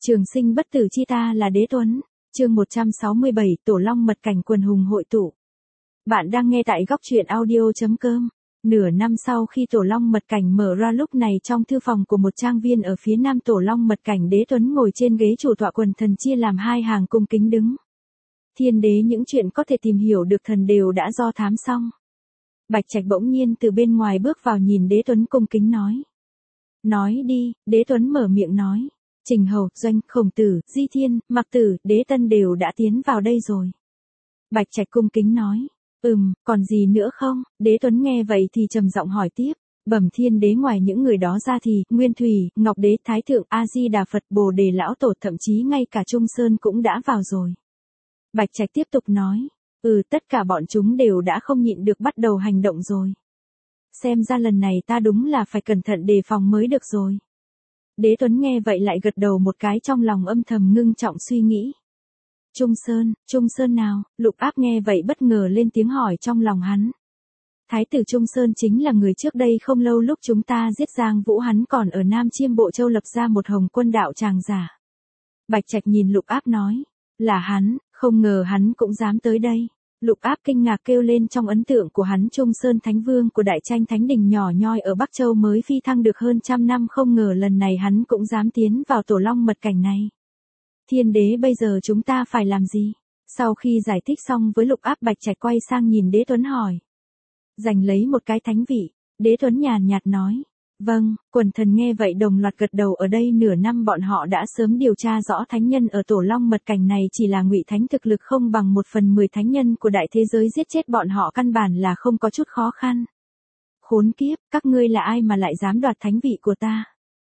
Trường sinh bất tử chi ta là Đế Tuấn. Chương 167, Tổ Long mật cảnh quần hùng hội tụ. Bạn đang nghe tại góc truyện audio.com. Nửa năm sau khi Tổ Long mật cảnh mở ra, lúc này trong thư phòng của một trang viên ở phía nam Tổ Long mật cảnh, Đế Tuấn ngồi trên ghế chủ tọa, quần thần chia làm hai hàng cung kính đứng. Thiên đế, những chuyện có thể tìm hiểu được thần đều đã do thám xong. Bạch Trạch bỗng nhiên từ bên ngoài bước vào, nhìn Đế Tuấn cung kính nói. Nói đi. Đế Tuấn mở miệng nói. Trình Hầu, Doanh, Khổng Tử, Di Thiên, Mạc Tử, Đế Tân đều đã tiến vào đây rồi. Bạch Trạch cung kính nói. Còn gì nữa không? Đế Tuấn nghe vậy thì trầm giọng hỏi tiếp. Bẩm thiên đế, ngoài những người đó ra thì Nguyên Thủy, Ngọc Đế, Thái Thượng, A Di Đà Phật, Bồ Đề Lão Tổ, thậm chí ngay cả Trung Sơn cũng đã vào rồi. Bạch Trạch tiếp tục nói. Tất cả bọn chúng đều đã không nhịn được bắt đầu hành động rồi. Xem ra lần này ta đúng là phải cẩn thận đề phòng mới được rồi. Đế Tuấn nghe vậy lại gật đầu một cái, trong lòng âm thầm ngưng trọng suy nghĩ. Trung Sơn nào? Lục Áp nghe vậy bất ngờ lên tiếng hỏi trong lòng hắn. Thái tử Trung Sơn chính là người trước đây không lâu lúc chúng ta giết Giang Vũ, hắn còn ở Nam Chiêm Bộ Châu lập ra một Hồng Quân đạo tràng giả. Bạch Trạch nhìn Lục Áp nói. Là hắn, không ngờ hắn cũng dám tới đây. Lục Áp kinh ngạc kêu lên, trong ấn tượng của hắn Trung Sơn Thánh Vương của Đại Tranh Thánh Đình nhỏ nhoi ở Bắc Châu mới phi thăng được hơn 100 năm, không ngờ lần này hắn cũng dám tiến vào Tổ Long mật cảnh này. Thiên đế, bây giờ chúng ta phải làm gì? Sau khi giải thích xong với Lục Áp, Bạch Trạch quay sang nhìn Đế Tuấn hỏi. Giành lấy một cái thánh vị. Đế Tuấn nhàn nhạt nói. Vâng. Quần thần nghe vậy đồng loạt gật đầu. Ở đây nửa năm bọn họ đã sớm điều tra rõ, thánh nhân ở Tổ Long mật cảnh này chỉ là ngụy thánh, thực lực không bằng 1/10 thánh nhân của đại thế giới, giết chết bọn họ căn bản là không có chút khó khăn. Khốn kiếp, các ngươi là ai mà lại dám đoạt thánh vị của ta?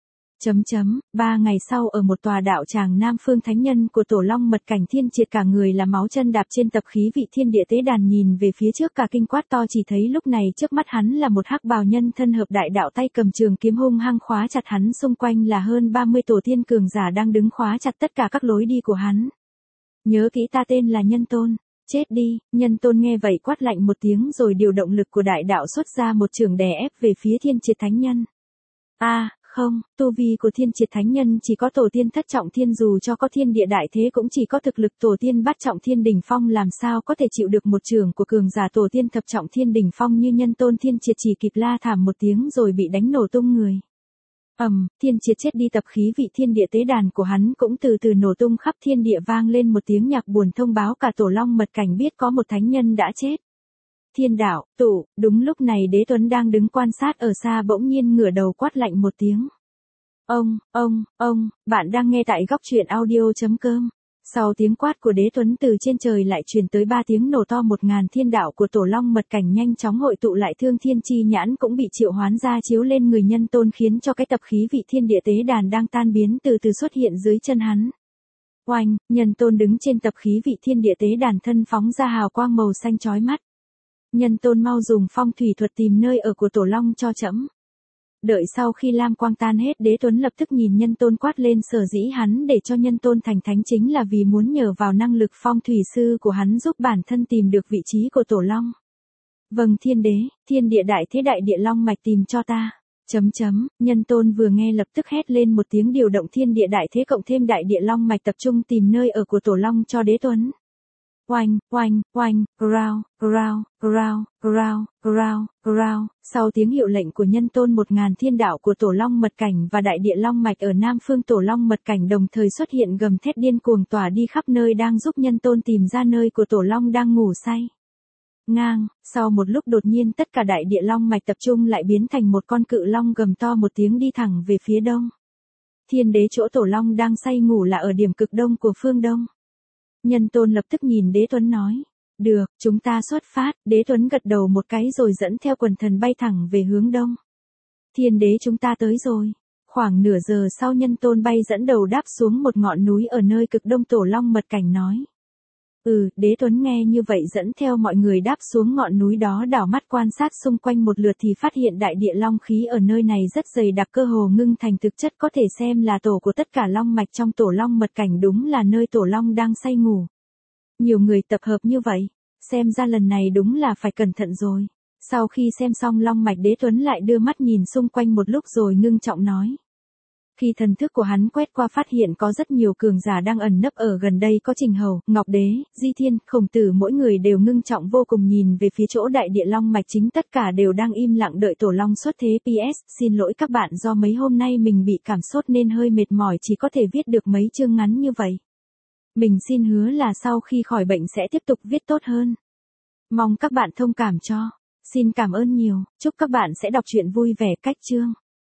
3 ngày sau, ở một tòa đạo tràng Nam Phương, thánh nhân của Tổ Long mật cảnh Thiên Triệt cả người là máu, chân đạp trên tập khí vị thiên địa tế đàn, nhìn về phía trước cả kinh quát to, chỉ thấy lúc này trước mắt hắn là một hắc bào nhân thân hợp đại đạo, tay cầm trường kiếm hung hăng khóa chặt hắn, xung quanh là hơn 30 tổ tiên cường giả đang đứng khóa chặt tất cả các lối đi của hắn. Nhớ kỹ, ta tên là Nhân Tôn. Chết đi. Nhân Tôn nghe vậy quát lạnh một tiếng, rồi điều động lực của đại đạo xuất ra một chưởng đè ép về phía Thiên Triệt thánh nhân. Không, tu vi của Thiên Triệt thánh nhân chỉ có tổ tiên thất trọng thiên, dù cho có thiên địa đại thế cũng chỉ có thực lực tổ tiên bát trọng thiên đỉnh phong, làm sao có thể chịu được một chưởng của cường giả tổ tiên thập trọng thiên đỉnh phong như Nhân Tôn. Thiên Triệt chỉ kịp la thảm một tiếng rồi bị đánh nổ tung người. Thiên Triệt chết đi, tập khí vị thiên địa tế đàn của hắn cũng từ từ nổ tung, khắp thiên địa vang lên một tiếng nhạc buồn thông báo cả Tổ Long mật cảnh biết có một thánh nhân đã chết. Thiên đạo, tụ. Đúng lúc này Đế Tuấn đang đứng quan sát ở xa bỗng nhiên ngửa đầu quát lạnh một tiếng. Bạn đang nghe tại góc truyện audio.com. Sau tiếng quát của Đế Tuấn, từ trên trời lại truyền tới 3 tiếng nổ to, 1000 thiên đạo của Tổ Long mật cảnh nhanh chóng hội tụ lại, Thương Thiên Chi Nhãn cũng bị triệu hoán ra chiếu lên người Nhân Tôn, khiến cho cái tập khí vị thiên địa tế đàn đang tan biến từ từ xuất hiện dưới chân hắn. Oanh. Nhân Tôn đứng trên tập khí vị thiên địa tế đàn, thân phóng ra hào quang màu xanh chói mắt. Nhân Tôn, mau dùng phong thủy thuật tìm nơi ở của Tổ Long cho trẫm. Đợi sau khi lam quang tan hết, Đế Tuấn lập tức nhìn Nhân Tôn quát lên, sở dĩ hắn để cho Nhân Tôn thành thánh chính là vì muốn nhờ vào năng lực phong thủy sư của hắn giúp bản thân tìm được vị trí của Tổ Long. Vâng thiên đế. Thiên địa đại thế, đại địa long mạch tìm cho ta. Nhân Tôn vừa nghe lập tức hét lên một tiếng, điều động thiên địa đại thế cộng thêm đại địa long mạch, tập trung tìm nơi ở của Tổ Long cho Đế Tuấn. Oanh, rao. Sau tiếng hiệu lệnh của Nhân Tôn, 1000 thiên đạo của Tổ Long mật cảnh và đại địa long mạch ở Nam Phương Tổ Long mật cảnh đồng thời xuất hiện, gầm thét điên cuồng tỏa đi khắp nơi, đang giúp Nhân Tôn tìm ra nơi của Tổ Long đang ngủ say. Ngang. Sau một lúc đột nhiên tất cả đại địa long mạch tập trung lại, biến thành một con cự long gầm to một tiếng đi thẳng về phía đông. Thiên đế, chỗ Tổ Long đang say ngủ là ở điểm cực đông của phương đông. Nhân Tôn lập tức nhìn Đế Tuấn nói. Được, chúng ta xuất phát. Đế Tuấn gật đầu một cái rồi dẫn theo quần thần bay thẳng về hướng đông. Thiên đế, chúng ta tới rồi. Khoảng nửa giờ sau, Nhân Tôn bay dẫn đầu đáp xuống một ngọn núi ở nơi cực đông Tổ Long mật cảnh nói. Đế Tuấn nghe như vậy dẫn theo mọi người đáp xuống ngọn núi đó, đảo mắt quan sát xung quanh một lượt thì phát hiện đại địa long khí ở nơi này rất dày đặc, cơ hồ ngưng thành thực chất, có thể xem là tổ của tất cả long mạch trong Tổ Long mật cảnh, đúng là nơi Tổ Long đang say ngủ. Nhiều người tập hợp như vậy, xem ra lần này đúng là phải cẩn thận rồi. Sau khi xem xong long mạch, Đế Tuấn lại đưa mắt nhìn xung quanh một lúc rồi ngưng trọng nói. Khi thần thức của hắn quét qua phát hiện có rất nhiều cường giả đang ẩn nấp ở gần đây, có Trình Hầu, Ngọc Đế, Di Thiên, Khổng Tử, mỗi người đều ngưng trọng vô cùng nhìn về phía chỗ đại địa long mạch chính, tất cả đều đang im lặng đợi Tổ Long xuất thế. PS, xin lỗi các bạn do mấy hôm nay mình bị cảm sốt nên hơi mệt mỏi, chỉ có thể viết được mấy chương ngắn như vậy. Mình xin hứa là sau khi khỏi bệnh sẽ tiếp tục viết tốt hơn. Mong các bạn thông cảm cho. Xin cảm ơn nhiều, chúc các bạn sẽ đọc truyện vui vẻ. Cách chương